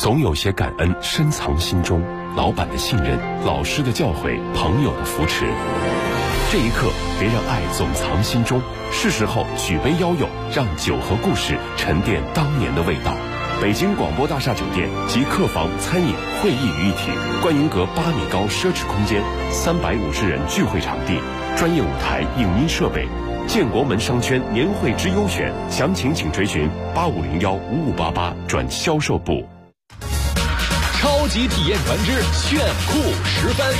总有些感恩深藏心中，老板的信任，老师的教诲，朋友的扶持。这一刻，别让爱总藏心中，是时候举杯邀友，让酒和故事沉淀当年的味道。北京广播大厦酒店集客房、餐饮、会议于一体，观音阁8米高奢侈空间，350人聚会场地，专业舞台、影音设备。建国门商圈年会之优选，详情请追询85015588转销售部。 超级体验团之炫酷10分。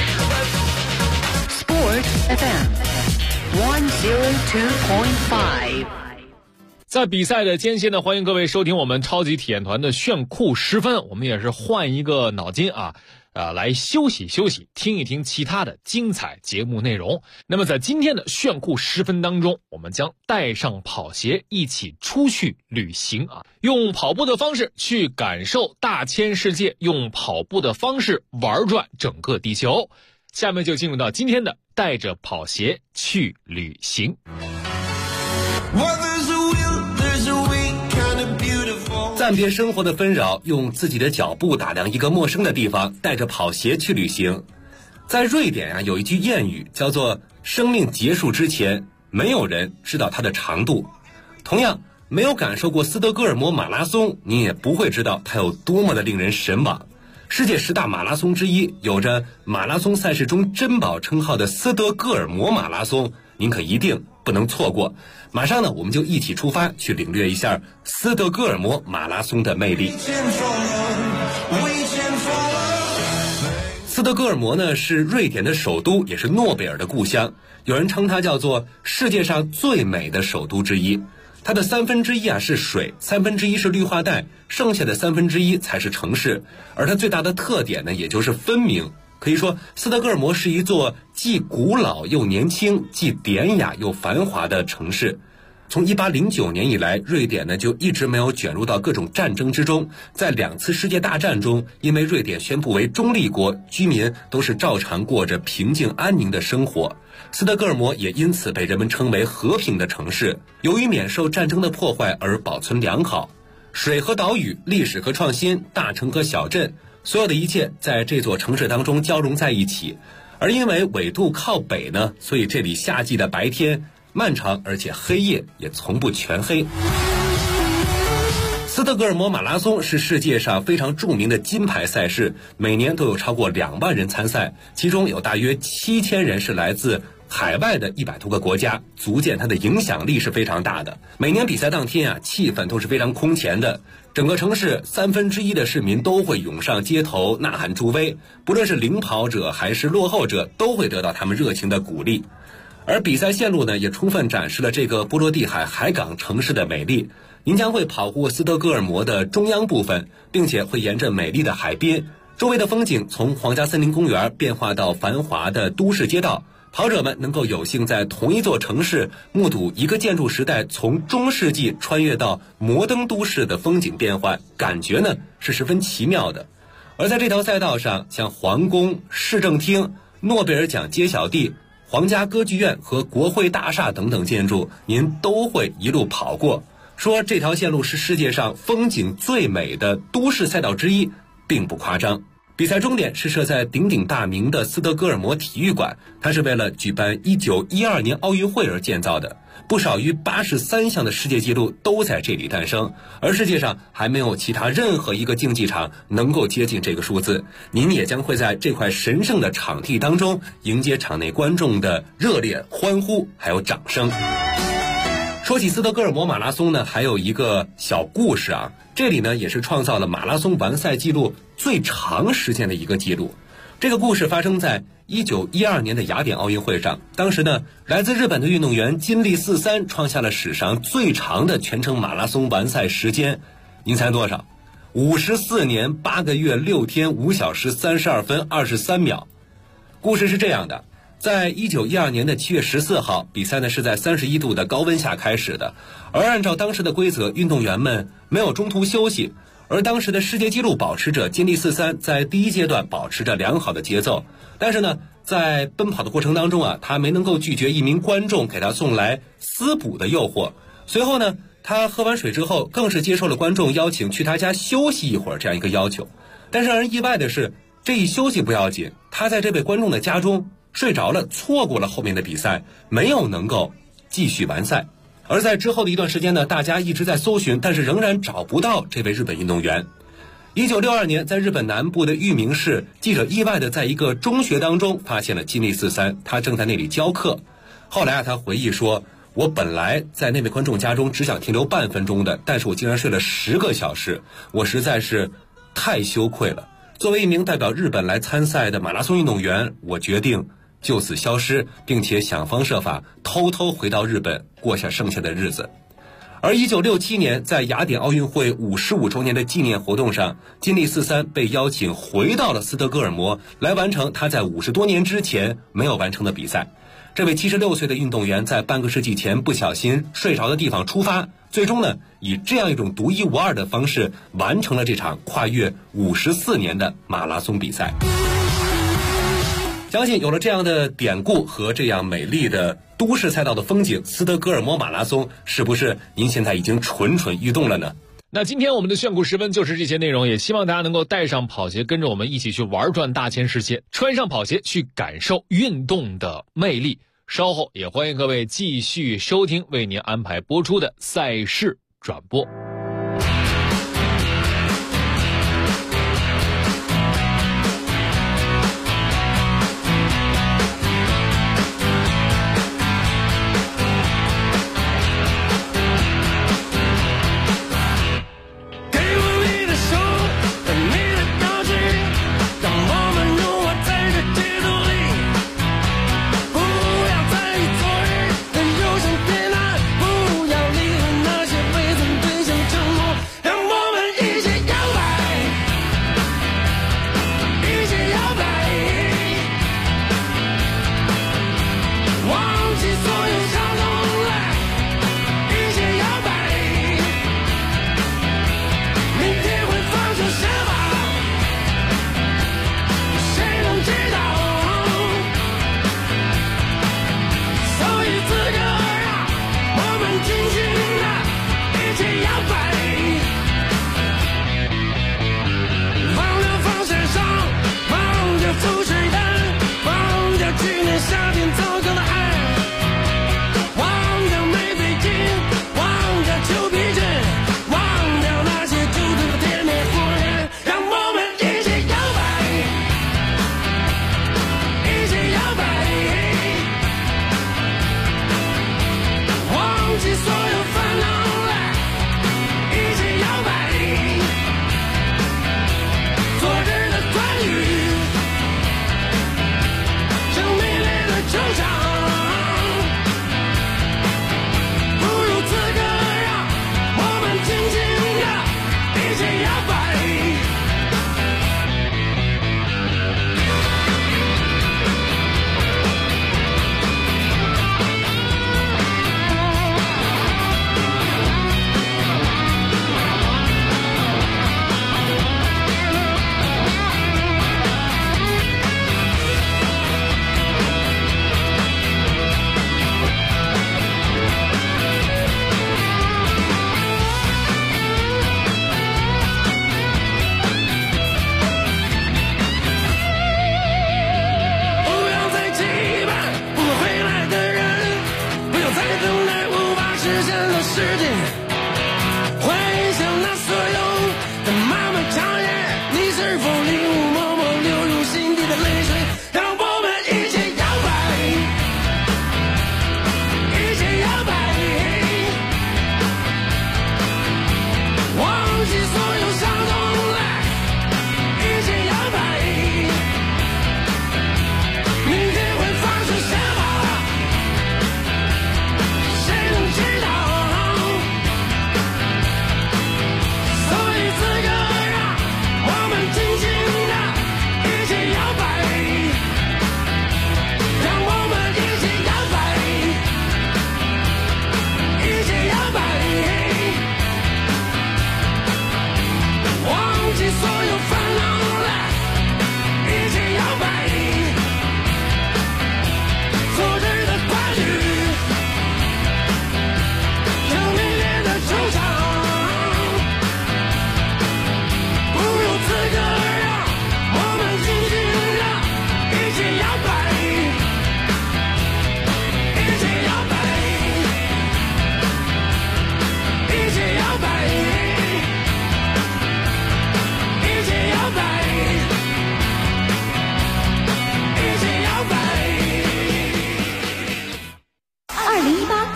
Sport FM 102.5。 在比赛的间歇呢，欢迎各位收听我们超级体验团的炫酷10分。我们也是换一个脑筋来休息休息，听一听其他的精彩节目内容。那么在今天的炫酷10分当中，我们将带上跑鞋一起出去旅行用跑步的方式去感受大千世界，用跑步的方式玩转整个地球。下面就进入到今天的带着跑鞋去旅行。 暂别生活的纷扰，用自己的脚步打量一个陌生的地方，带着跑鞋去旅行。在瑞典有一句谚语叫做生命结束之前，没有人知道它的长度。同样，没有感受过斯德哥尔摩马拉松，你也不会知道它有多么的令人神往。世界10大马拉松之一，有着马拉松赛事中珍宝称号的斯德哥尔摩马拉松，您可一定不能错过。马上呢，我们就一起出发，去领略一下斯德哥尔摩马拉松的魅力。斯德哥尔摩呢，是瑞典的首都，也是诺贝尔的故乡，有人称它叫做世界上最美的首都之一。它的1/3是水，1/3是绿化带，剩下的1/3才是城市。而它最大的特点呢，也就是分明。可以说，斯德哥尔摩是一座既古老又年轻，既典雅又繁华的城市。从1809年以来，瑞典呢就一直没有卷入到各种战争之中。在2次世界大战中，因为瑞典宣布为中立国，居民都是照常过着平静安宁的生活。斯德哥尔摩也因此被人们称为和平的城市，由于免受战争的破坏而保存良好。水和岛屿，历史和创新，大城和小镇，所有的一切在这座城市当中交融在一起。而因为纬度靠北呢，所以这里夏季的白天漫长，而且黑夜也从不全黑。斯德哥尔摩马拉松是世界上非常著名的金牌赛事，每年都有超过2万人参赛，其中有大约7000人是来自海外的100多个国家，足见它的影响力是非常大的。每年比赛当天气氛都是非常空前的，整个城市1/3的市民都会涌上街头呐喊助威，不论是领跑者还是落后者，都会得到他们热情的鼓励。而比赛线路呢，也充分展示了这个波罗的海海港城市的美丽。您将会跑过斯德哥尔摩的中央部分，并且会沿着美丽的海滨，周围的风景从皇家森林公园变化到繁华的都市街道。跑者们能够有幸在同一座城市目睹一个建筑时代从中世纪穿越到摩登都市的风景变换，感觉呢是十分奇妙的。而在这条赛道上，像皇宫、市政厅、诺贝尔奖揭晓地、皇家歌剧院和国会大厦等等建筑，您都会一路跑过。说这条线路是世界上风景最美的都市赛道之一，并不夸张。比赛终点是设在鼎鼎大名的斯德哥尔摩体育馆，它是为了举办1912年奥运会而建造的，不少于83项的世界纪录都在这里诞生，而世界上还没有其他任何一个竞技场能够接近这个数字。您也将会在这块神圣的场地当中迎接场内观众的热烈欢呼还有掌声。说起斯德哥尔摩马拉松呢，还有一个小故事这里呢也是创造了马拉松完赛记录最长时间的一个记录。这个故事发生在1912年的雅典奥运会上，当时呢，来自日本的运动员金立43创下了史上最长的全程马拉松完赛时间，您猜多少？54年8个月6天5小时32分23秒。故事是这样的，在1912年的7月14号，比赛呢是在31度的高温下开始的，而按照当时的规则，运动员们没有中途休息，而当时的世界纪录保持者金立43在第一阶段保持着良好的节奏，但是呢，在奔跑的过程当中他没能够拒绝一名观众给他送来私补的诱惑。随后呢， 他喝完水之后，更是接受了观众邀请去他家休息一会儿这样一个要求。但是让人意外的是，这一休息不要紧，他在这位观众的家中睡着了，错过了后面的比赛，没有能够继续完赛。而在之后的一段时间呢，大家一直在搜寻，但是仍然找不到这位日本运动员。1962年，在日本南部的玉名市，记者意外的在一个中学当中发现了金立43，他正在那里教课。后来他回忆说，我本来在那位观众家中只想停留半分钟的，但是我竟然睡了10个小时，我实在是太羞愧了。作为一名代表日本来参赛的马拉松运动员，我决定就此消失，并且想方设法偷偷回到日本过下剩下的日子。而1967年，在雅典奥运会55周年的纪念活动上，金立43被邀请回到了斯德哥尔摩，来完成他在50多年之前没有完成的比赛。这位76岁的运动员在半个世纪前不小心睡着的地方出发，最终呢，以这样一种独一无二的方式完成了这场跨越54年的马拉松比赛。相信有了这样的典故和这样美丽的都市赛道的风景，斯德哥尔摩马拉松是不是您现在已经蠢蠢欲动了呢？ 那今天我们的炫酷时分就是这些内容，也希望大家能够带上跑鞋，跟着我们一起去玩转大千世界，穿上跑鞋去感受运动的魅力。稍后也欢迎各位继续收听为您安排播出的赛事转播。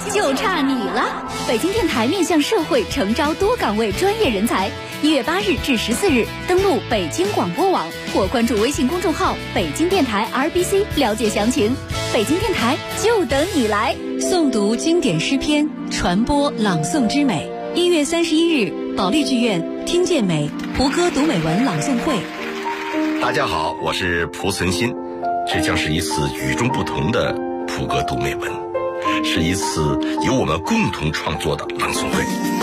就差你了！北京电台面向社会诚招多岗位专业人才，1月8日至14日，登录北京广播网或关注微信公众号北京电台 RBC 了解详情。北京电台就等你来！诵读经典诗篇，传播朗诵之美。1月31日，保利剧院听见美胡歌读美文朗诵会。 大家好，我是蒲存昕，这将是一次与众不同的蒲歌读美文，是一次由我们共同创作的朗诵会。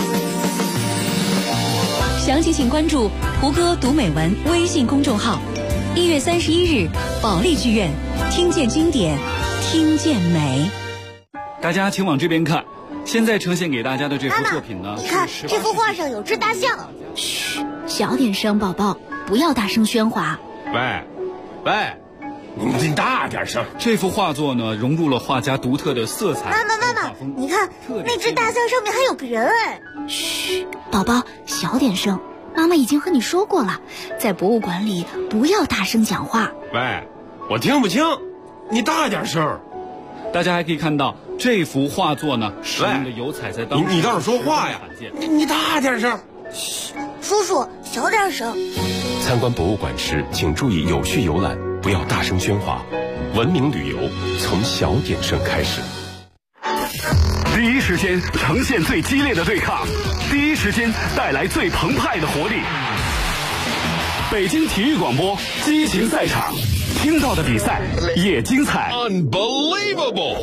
详情请关注胡歌读美文微信公众号。1月31日，保利剧院听见经典，听见美。 大家请往这边看，现在呈现给大家的这幅作品呢， 你看这幅画上有只大象。 嘘，小点声，宝宝，不要大声喧哗。 喂，你大点声。 这幅画作呢，融入了画家独特的色彩。 妈妈，你看那只大象上面还有个人哎。 嘘，宝宝，小点声。妈妈已经和你说过了，在博物馆里不要大声讲话。 喂，我听不清，你大点声。 大家还可以看到这幅画作呢，使用的油彩在当时你倒是说话呀！你大点声。 嘘，叔叔小点声。 参观博物馆时，请注意有序游览，不要大声喧哗。文明旅游从小点声开始。 第一时间呈现最激烈的对抗，第一时间带来最澎湃的活力。北京体育广播激情赛场，听到的比赛也精彩。 Unbelievable！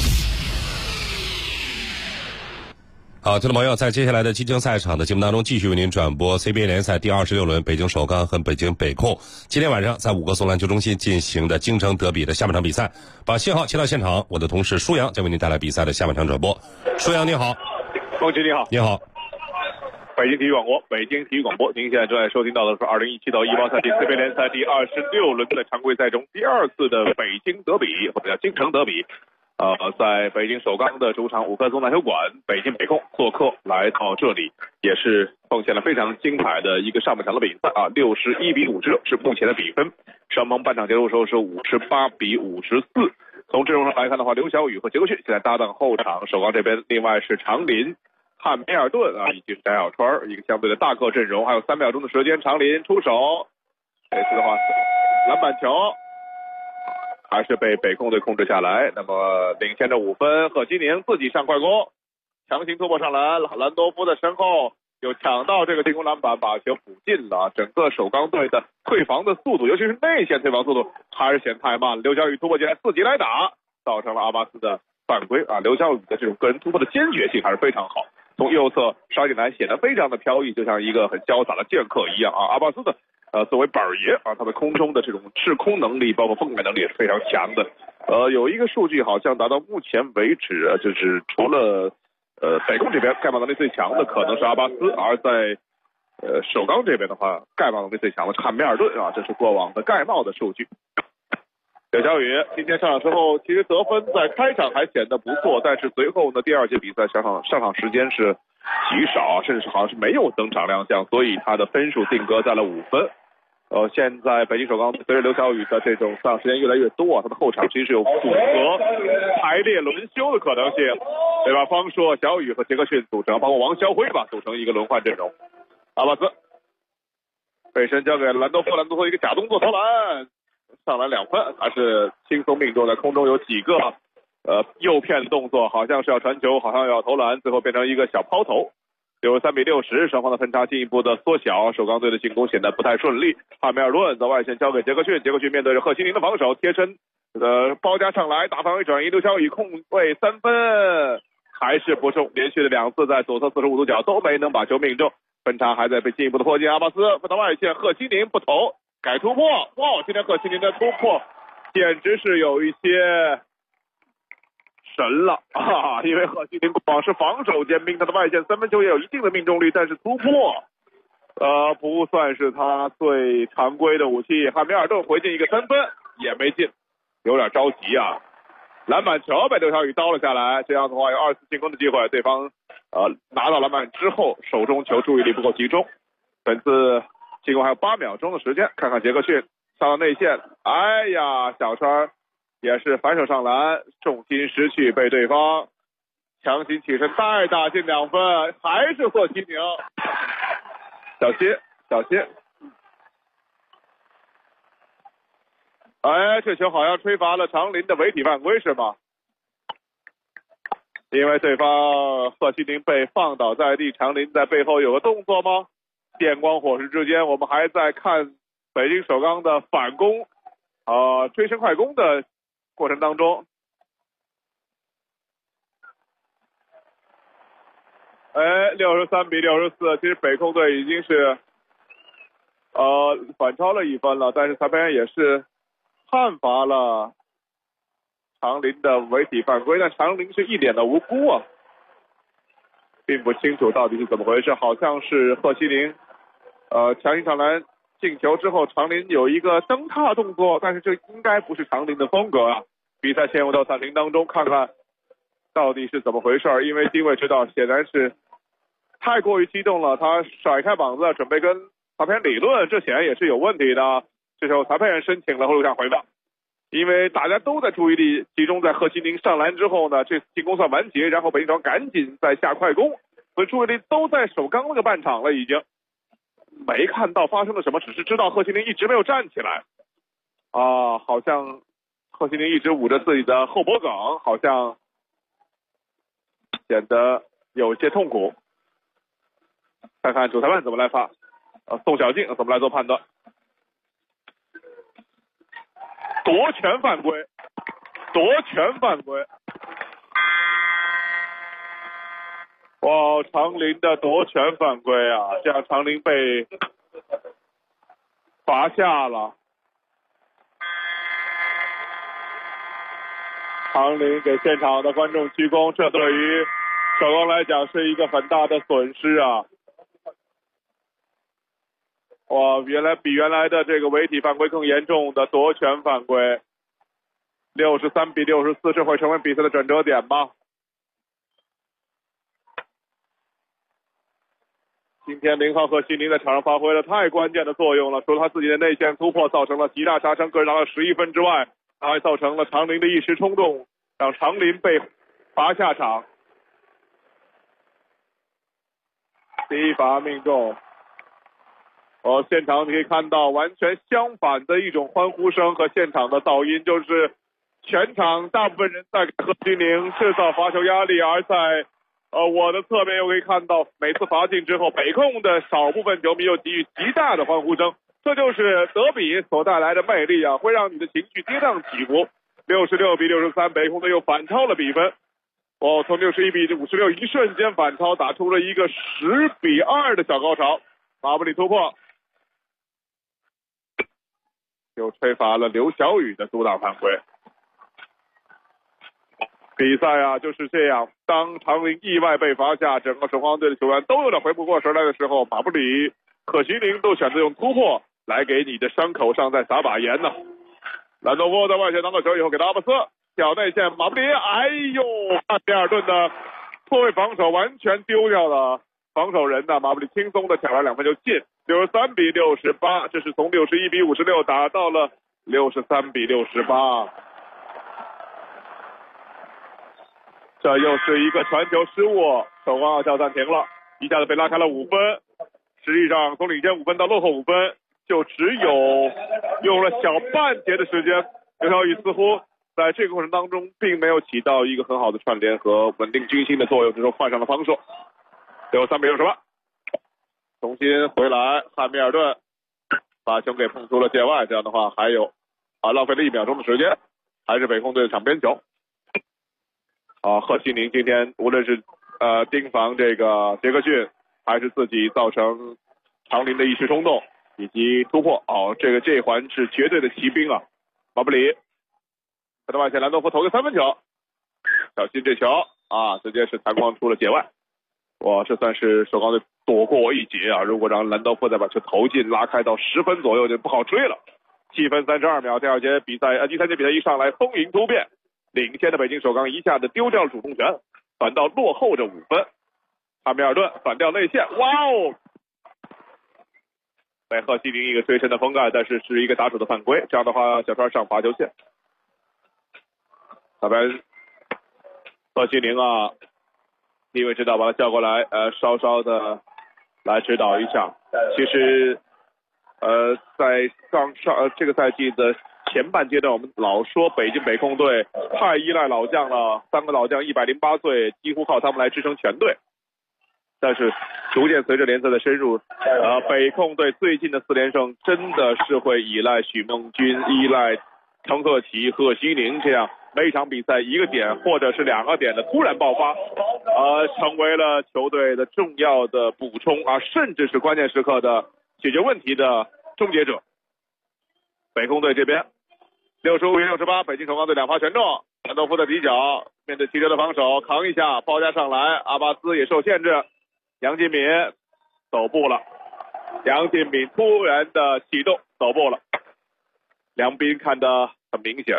好，听众朋友，在接下来的激情赛场的节目当中，继续为您转播 CBA 联赛第26轮北京首钢和北京北控今天晚上在5个松篮球中心进行的京城德比的下半场比赛。把信号切到现场，我的同事舒阳将为您带来比赛的下半场转播。舒阳你好。 孟奇你好。 你好。 北京体育广播，北京体育广播，您现在正在收听到的是2017到18赛季 CBA 联赛第26轮的常规赛中第二次的北京德比，或者叫京城德比。在北京首钢的主场5棵松篮球馆，北京北控做客来到这里，也是奉献了非常精彩的一个上半场的比赛啊，61比56是目前的比分。双方半场结束时候是58比54。从阵容上来看的话，刘晓宇和杰克逊现在搭档后场，首钢这边另外是长林、汉梅尔顿以及翟小川，一个相对的大个阵容。还有3秒钟的时间，长林出手，这次的话篮板球还是被北控队控制下来，那么领先着5分。贺基宁自己上快攻，强行突破上篮，兰多夫的身后有抢到这个进攻篮板，把球补进了。整个首钢队的退防的速度，尤其是内线退防速度还是显太慢了。刘晓宇突破进来，自己来打，造成了阿巴斯的犯规啊！刘晓宇的这种个人突破的坚决性还是非常好，从右侧杀进来显得非常的飘逸，就像一个很潇洒的剑客一样啊！阿巴斯的作为板爷啊，他的空中的这种制空能力，包括封盖能力也是非常强的。有一个数据好像达到目前为止就是除了北控这边盖帽能力最强的可能是阿巴斯，而在首钢这边的话，盖帽能力最强的是汉梅尔顿啊，这是过往的盖帽的数据。刘晓宇今天上场之后，其实得分在开场还显得不错，但是随后呢，第二节比赛上场时间是极少，甚至好像是没有登场亮相，所以他的分数定格在了5分。现在北京首钢随着刘晓宇的这种上场时间越来越多，他的后场其实是有组合排列轮休的可能性，对吧？方硕、小宇和杰克逊组成，包括王肖辉吧，组成一个轮换阵容。阿巴斯背身交给兰多夫，兰多夫一个假动作投篮，上篮2分，还是轻松命中，在空中有几个诱骗动作，好像是要传球，好像要投篮，最后变成一个小抛投。63比60，双方的分差进一步的缩小，首钢队的进攻显得不太顺利。汉梅尔顿在外线交给杰克逊，杰克逊面对着贺西宁的防守，贴身包夹上来，大范围转移，刘晓宇空位3分还是不中，连续的2次在左侧45度角都没能把球命中，分差还在被进一步的迫近。阿巴斯分到外线，贺西宁不投，改突破，哇！今天贺西宁的突破简直是有一些神了啊！因为贺西宁光是防守兼并，他的外线3分球也有一定的命中率，但是突破不算是他最常规的武器。汉密尔顿回进一个3分也没进，有点着急啊。篮板球被刘晓宇刀了下来，这样的话有2次进攻的机会，对方拿到篮板之后手中球注意力不够集中。本次进攻还有8秒钟的时间，看看杰克逊上到内线，哎呀，小川也是反手上篮，重心失去，被对方强行起身再打进2分，还是贺西宁。小心。哎，这球好像吹罚了长林的违体犯规是吗？因为对方贺西宁被放倒在地，长林在背后有个动作吗？电光火石之间，我们还在看北京首钢的反攻，追身快攻的过程当中。63-64，其实北控队已经是反超了1分了，但是裁判员也是判罚了长林的违体犯规，但长林是一脸的无辜啊，并不清楚到底是怎么回事，好像是贺西宁强行上篮进球之后，长林有一个蹬踏动作，但是这应该不是长林的风格啊。比赛陷入到暂停当中，看看到底是怎么回事，因为丁伟知道显然是太过于激动了，他甩开膀子准备跟裁判员理论，这显然也是有问题的。这时候裁判员申请了录像回放，因为大家都在注意力集中在贺西宁上篮之后呢，这进攻算完结，然后北京首钢赶紧在下快攻，所以注意力都在首钢那个半场了，已经没看到发生了什么，只是知道贺西宁一直没有站起来好像贺西宁一直捂着自己的后脖梗，好像显得有些痛苦。看看主裁判怎么来罚，宋小静怎么来做判断。夺权犯规，哇，长林的夺权犯规啊，这样长林被罚下了。长林给现场的观众鞠躬，这对于首钢来讲是一个很大的损失啊。哇，比原来的这个违体犯规更严重的夺权犯规，63-64，这会成为比赛的转折点吗？今天0号贺西宁在场上发挥了太关键的作用了，除了他自己的内线突破造成了极大杀伤，个人拿了11分之外，他还造成了长林的一时冲动，让长林被罚下场。第一罚命中。现场你可以看到完全相反的一种欢呼声和现场的噪音，就是全场大部分人在给贺西宁制造罚球压力，而在我的侧面又可以看到每次罚进之后，北控的少部分球迷又给予极大的欢呼声，这就是德比所带来的魅力啊，会让你的情绪跌宕起伏。66-63，北控队又反超了比分。从61-56一瞬间反超，打出了一个10-2的小高潮。马布里突破，又吹罚了刘晓宇的阻挡犯规。比赛啊就是这样，当长林意外被罚下，整个首钢队的球员都有点回不过神来的时候，马布里、贺西宁都选择用突破来给你的伤口上再撒把盐呢。兰多夫在外线拿到球以后给到阿布斯，小内线马布里，哎呦，汉密尔顿的错位防守完全丢掉了防守人呢，马布里轻松的抢了2分就进。63-68，这是从61-56打到了63-68。这又是一个传球失误，首钢要暂停了，一下子被拉开了5分。实际上从领先5分到落后5分，就只有用了小半节的时间。刘晓宇似乎在这个过程当中并没有起到一个很好的串联和稳定军心的作用，这时候换上了防守。63-68，重新回来，汉密尔顿把球给碰出了界外，这样的话还有浪费了1秒钟的时间，还是北控队的场边球。贺西宁今天无论是盯防这个杰克逊，还是自己造成长林的一时冲动以及突破，这一环是绝对的骑兵啊。马布里他的外线，兰多夫投个3分球，小心这球直接是弹框出了界外。这算是首钢队躲过一劫啊！如果让兰多夫再把球投进，拉开到10分左右就不好追了。7分32秒，第三节比赛一上来风云突变，领先的北京首钢一下子丢掉了主动权，反倒落后着5分。汉密尔顿反掉内线，被贺西宁一个追身的封盖，但是是一个打主的犯规，这样的话小川上罚球线。咱们贺西宁李伟指导把他叫过来，稍稍的来指导一下。其实，在这个赛季的前半阶段，我们老说北京北控队太依赖老将了，3个老将108岁，几乎靠他们来支撑全队。但是逐渐随着联赛的深入，北控队最近的4连胜真的是会依赖许梦军、依赖滕克奇、贺西宁这样每场比赛1个点或者是2个点的突然爆发，成为了球队的重要的补充甚至是关键时刻的解决问题的终结者。北控队这边65比68，北京首钢队2发全中，兰多夫的底角面对汽车的防守扛一下，包夹上来，阿巴斯也受限制。杨进敏走步了，杨进敏突然的启动走步了，梁斌看得很明显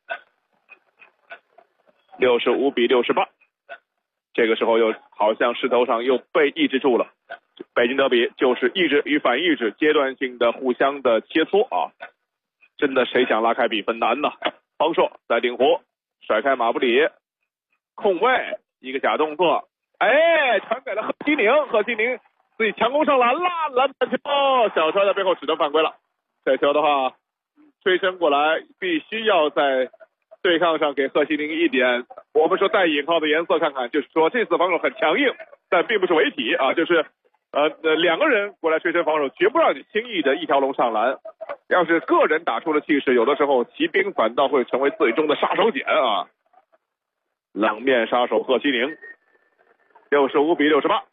65比68，这个时候又好像势头上又被抑制住了。北京德比就是抑制与反抑制阶段性的互相的切磋真的谁想拉开比分难呢？方硕在顶弧甩开马布里，控卫一个假动作，传给了贺西宁，贺西宁自己强攻上篮啦，篮板球，小川在背后只能犯规了。这球的话，追身过来必须要在对抗上给贺西宁一点，我们说带引号的颜色看看，就是说这次防守很强硬，但并不是违体就是2个人过来追身防守，绝不让你轻易的一条龙上篮。要是个人打出了气势，有的时候骑兵反倒会成为最终的杀手锏冷面杀手贺西宁，65比68，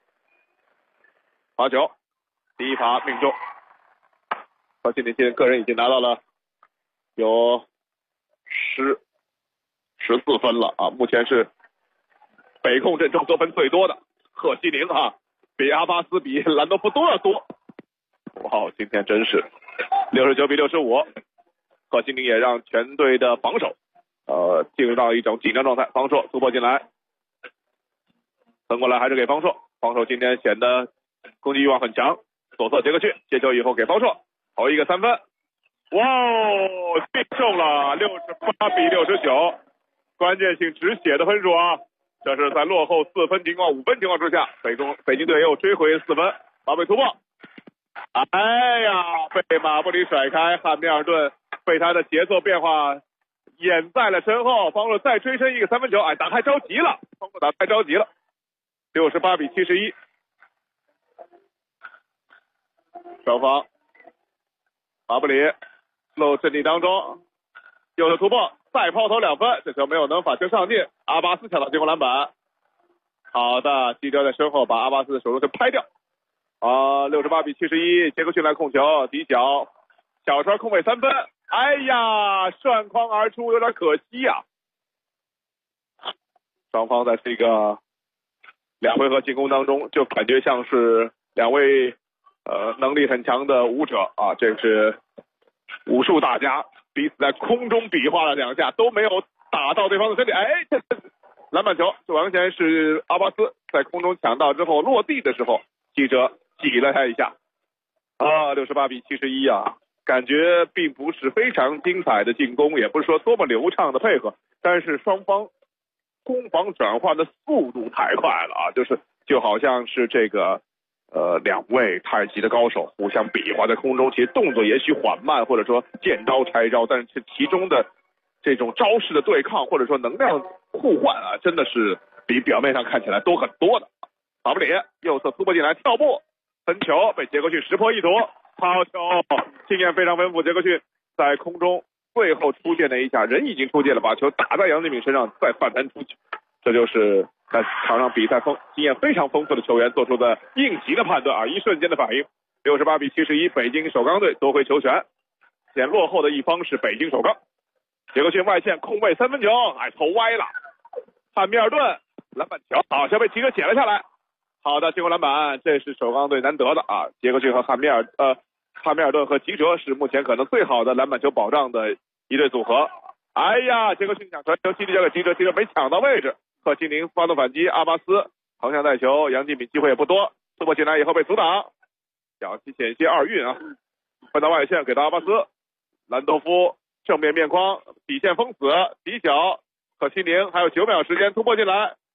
罚球，第一罚命中。贺西宁现在个人已经拿到了有14分了目前是北控阵中得分最多的贺西宁比阿巴斯比兰多夫都要多。今天真是69比65，贺西宁也让全队的防守进入到一种紧张状态。方硕突破进来，分过来还是给方硕，方硕今天显得攻击欲望很强，左侧杰克逊接球以后给方硕投一个3分，命中了68比69，关键性止血的分数这是在落后4分情况5分情况之下，北京队又追回4分，马贝突破，被马布里甩开，汉密尔顿被他的节奏变化掩在了身后，方硕再追身一个3分球，打太着急了，方硕打太着急了，68比71，双方马布里漏阵地当中，右的突破，再抛投2分，这球没有能把球上进，阿巴斯抢到进攻篮板，好的，基德在身后把阿巴斯的手中球拍掉，68比71，杰克逊来控球，底角小川空位3分，涮筐而出，有点可惜双方在这个2回合进攻当中，就感觉像是2位能力很强的武者这是武术大家，彼此在空中比划了2下，都没有打到对方的身体，篮板球，这完全是阿巴斯在空中抢到之后落地的时候，记者挤了他一下，68比71感觉并不是非常精彩的进攻，也不是说多么流畅的配合，但是双方攻防转换的速度太快了就好像是这个2位太极的高手互相比划在空中，其实动作也许缓慢，或者说见招拆招，但是其中的这种招式的对抗或者说能量互换真的是比表面上看起来多很多的。马布里右侧突破进来，跳步分球被杰克逊识破一夺，好球，经验非常丰富，杰克逊在空中最后出界那一下，人已经出界了，把球打在杨敬敏身上再反弹出去，这就是在场上比赛经验非常丰富的球员做出的应急的判断一瞬间的反应。68比71，北京首钢队夺回球权，现落后的一方是北京首钢，杰克逊外线空位3分球，投歪了，汉密尔顿篮板球，好球被吉格捡了下来，好的进攻篮板，这是首钢队难得的杰克逊和汉密尔顿和吉哲是目前可能最好的篮板球保障的一对组合。杰克逊想传球，基地交给吉哲，吉哲没抢到位置，贺西宁发动反击，阿巴斯横向带球，杨敬敏机会也不多，突破进来以后被阻挡，小西险些2运分到外线给到阿巴斯，兰多夫正面面框底线封死，底角贺西宁还有9秒时间突破进来，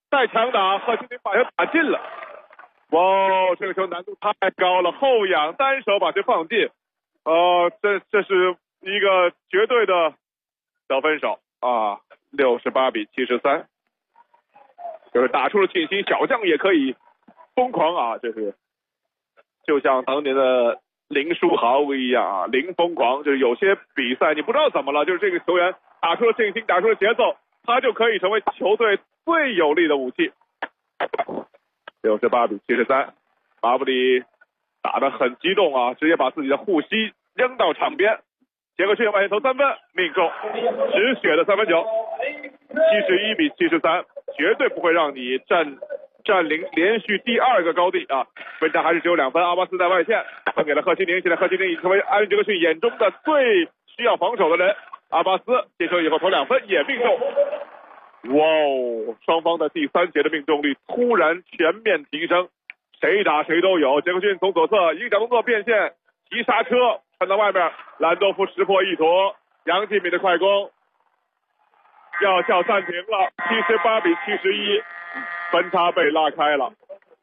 再强打，贺新宁把球打进了。哇，这个球难度太高了，后仰单手把球放进。这是一个绝对的得分手啊，68-73，就是打出了信心，小将也可以疯狂啊，就像当年的林书豪一样啊，林疯狂，就是有些比赛你不知道怎么了，就是这个球员打出了信心，打出了节奏，他就可以成为球队最有力的武器。68-73，马布里打得很激动啊，直接把自己的护膝扔到场边。杰克逊外线投3分，命中，止血的3分球。71-73，绝对不会让你占领连续第2个高地啊！分差还是只有2分。阿巴斯在外线分给了贺新宁，现在贺新宁已经成为艾伦杰克逊眼中的最需要防守的人。阿巴斯接球以后投2分也命中。哇哦！双方的第3节的命中率突然全面提升，谁打谁都有。杰克逊从左侧一个小动作变线，急刹车传到外面，兰多夫识破一坨，杨继敏的快攻要叫暂停了。78-71，分差被拉开了。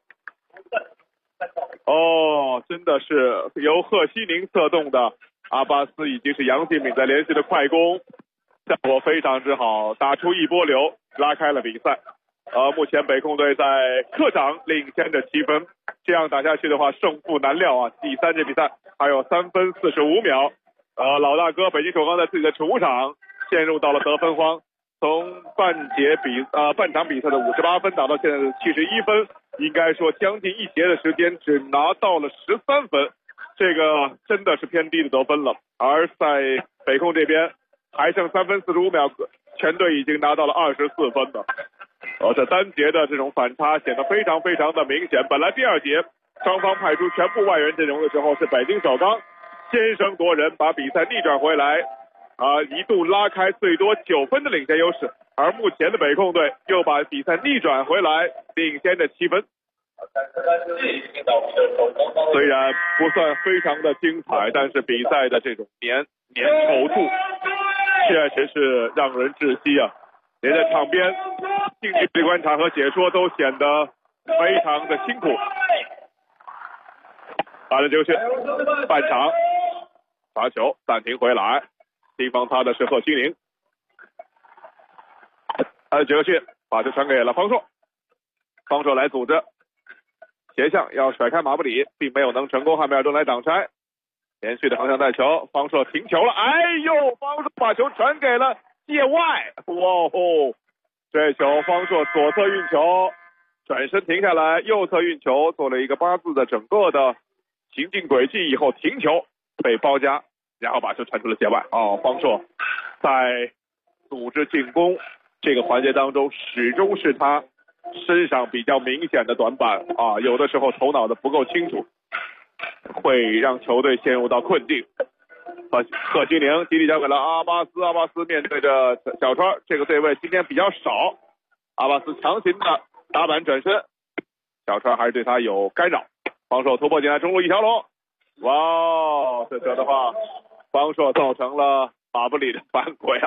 真的是由贺西宁策动的阿巴斯已经是杨继敏在连续的快攻，效果非常之好，打出一波流，拉开了比赛。目前北控队在客场领先着7分，这样打下去的话胜负难料啊！第3节比赛还有3分45秒，老大哥北京首钢在自己的主场陷入到了得分荒，从半场比赛的58分打到现在的71分，应该说将近1节的时间只拿到了13分，这个真的是偏低的得分了。而在北控这边还剩3分45秒，全队已经拿到了24分了。这单节的这种反差显得非常非常的明显。本来第2节双方派出全部外援阵容的时候，是北京首钢先声夺人，把比赛逆转回来，一度拉开最多9分的领先优势。而目前的北控队又把比赛逆转回来，领先着7分。虽然不算非常的精彩，但是比赛的这种粘稠度确实是让人窒息啊！连在场边近距离观察和解说都显得非常的辛苦。阿伦杰克逊半场罚球暂停回来，敌方擦的是贺西宁。阿伦杰克逊把球传给了方硕，方硕来组织斜向要甩开马布里，并没有能成功，汉密尔顿来挡拆，连续的横向带球，方硕停球了，方硕把球传给了界外，这球方硕左侧运球，转身停下来，右侧运球，做了一个8字的整个的行进轨迹以后停球，被包夹，然后把球传出了界外。方硕在组织进攻这个环节当中，始终是他身上比较明显的短板啊，有的时候头脑的不够清楚，会让球队陷入到困境。贺西宁基地交给了阿巴斯，阿巴斯面对着小川，这个对位今天比较少，阿巴斯强行的打板转身，小川还是对他有干扰，方硕突破进来，中路一条龙，这球的话，方硕造成了马布里的犯规啊。